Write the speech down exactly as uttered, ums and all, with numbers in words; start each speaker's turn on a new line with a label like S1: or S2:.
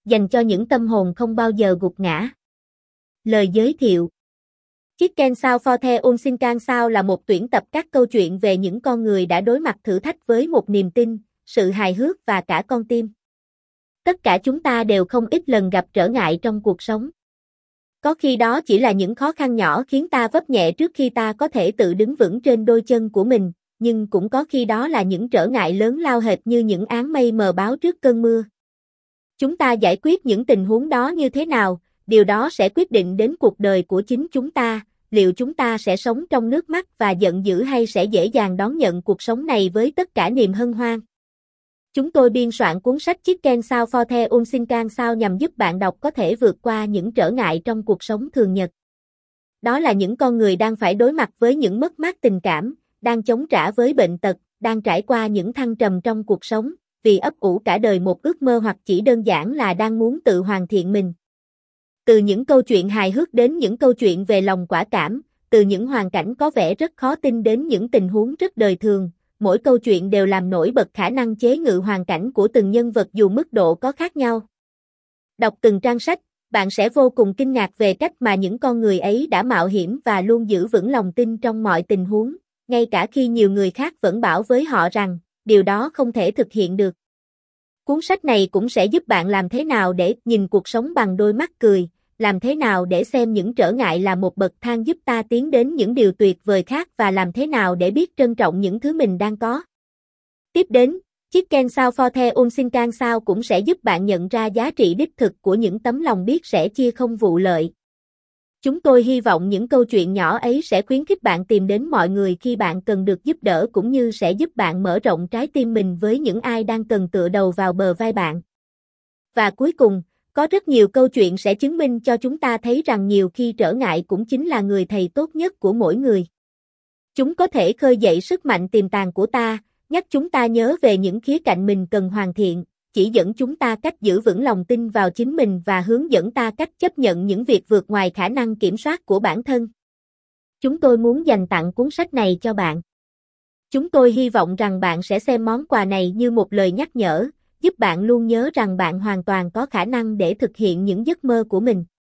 S1: dành cho những tâm hồn không bao giờ gục ngã. Lời giới thiệu. Chicken Soup for the Unseen Soup là một tuyển tập các câu chuyện về những con người đã đối mặt thử thách với một niềm tin, sự hài hước và cả con tim. Tất cả chúng ta đều không ít lần gặp trở ngại trong cuộc sống. Có khi đó chỉ là những khó khăn nhỏ khiến ta vấp nhẹ trước khi ta có thể tự đứng vững trên đôi chân của mình, nhưng cũng có khi đó là những trở ngại lớn lao hệt như những áng mây mờ báo trước cơn mưa. Chúng ta giải quyết những tình huống đó như thế nào, điều đó sẽ quyết định đến cuộc đời của chính chúng ta, liệu chúng ta sẽ sống trong nước mắt và giận dữ hay sẽ dễ dàng đón nhận cuộc sống này với tất cả niềm hân hoan. Chúng tôi biên soạn cuốn sách Chicken Soup for the Unseen Soup nhằm giúp bạn đọc có thể vượt qua những trở ngại trong cuộc sống thường nhật. Đó là những con người đang phải đối mặt với những mất mát tình cảm, đang chống trả với bệnh tật, đang trải qua những thăng trầm trong cuộc sống, vì ấp ủ cả đời một ước mơ hoặc chỉ đơn giản là đang muốn tự hoàn thiện mình. Từ những câu chuyện hài hước đến những câu chuyện về lòng quả cảm, từ những hoàn cảnh có vẻ rất khó tin đến những tình huống rất đời thường, mỗi câu chuyện đều làm nổi bật khả năng chế ngự hoàn cảnh của từng nhân vật dù mức độ có khác nhau. Đọc từng trang sách, bạn sẽ vô cùng kinh ngạc về cách mà những con người ấy đã mạo hiểm và luôn giữ vững lòng tin trong mọi tình huống, ngay cả khi nhiều người khác vẫn bảo với họ rằng, điều đó không thể thực hiện được. Cuốn sách này cũng sẽ giúp bạn làm thế nào để nhìn cuộc sống bằng đôi mắt cười, làm thế nào để xem những trở ngại là một bậc thang giúp ta tiến đến những điều tuyệt vời khác và làm thế nào để biết trân trọng những thứ mình đang có. Tiếp đến, Chicken Soup for the Unseen Soup cũng sẽ giúp bạn nhận ra giá trị đích thực của những tấm lòng biết sẻ chia không vụ lợi. Chúng tôi hy vọng những câu chuyện nhỏ ấy sẽ khuyến khích bạn tìm đến mọi người khi bạn cần được giúp đỡ cũng như sẽ giúp bạn mở rộng trái tim mình với những ai đang cần tựa đầu vào bờ vai bạn. Và cuối cùng, có rất nhiều câu chuyện sẽ chứng minh cho chúng ta thấy rằng nhiều khi trở ngại cũng chính là người thầy tốt nhất của mỗi người. Chúng có thể khơi dậy sức mạnh tiềm tàng của ta, nhắc chúng ta nhớ về những khía cạnh mình cần hoàn thiện, chỉ dẫn chúng ta cách giữ vững lòng tin vào chính mình và hướng dẫn ta cách chấp nhận những việc vượt ngoài khả năng kiểm soát của bản thân. Chúng tôi muốn dành tặng cuốn sách này cho bạn. Chúng tôi hy vọng rằng bạn sẽ xem món quà này như một lời nhắc nhở, giúp bạn luôn nhớ rằng bạn hoàn toàn có khả năng để thực hiện những giấc mơ của mình.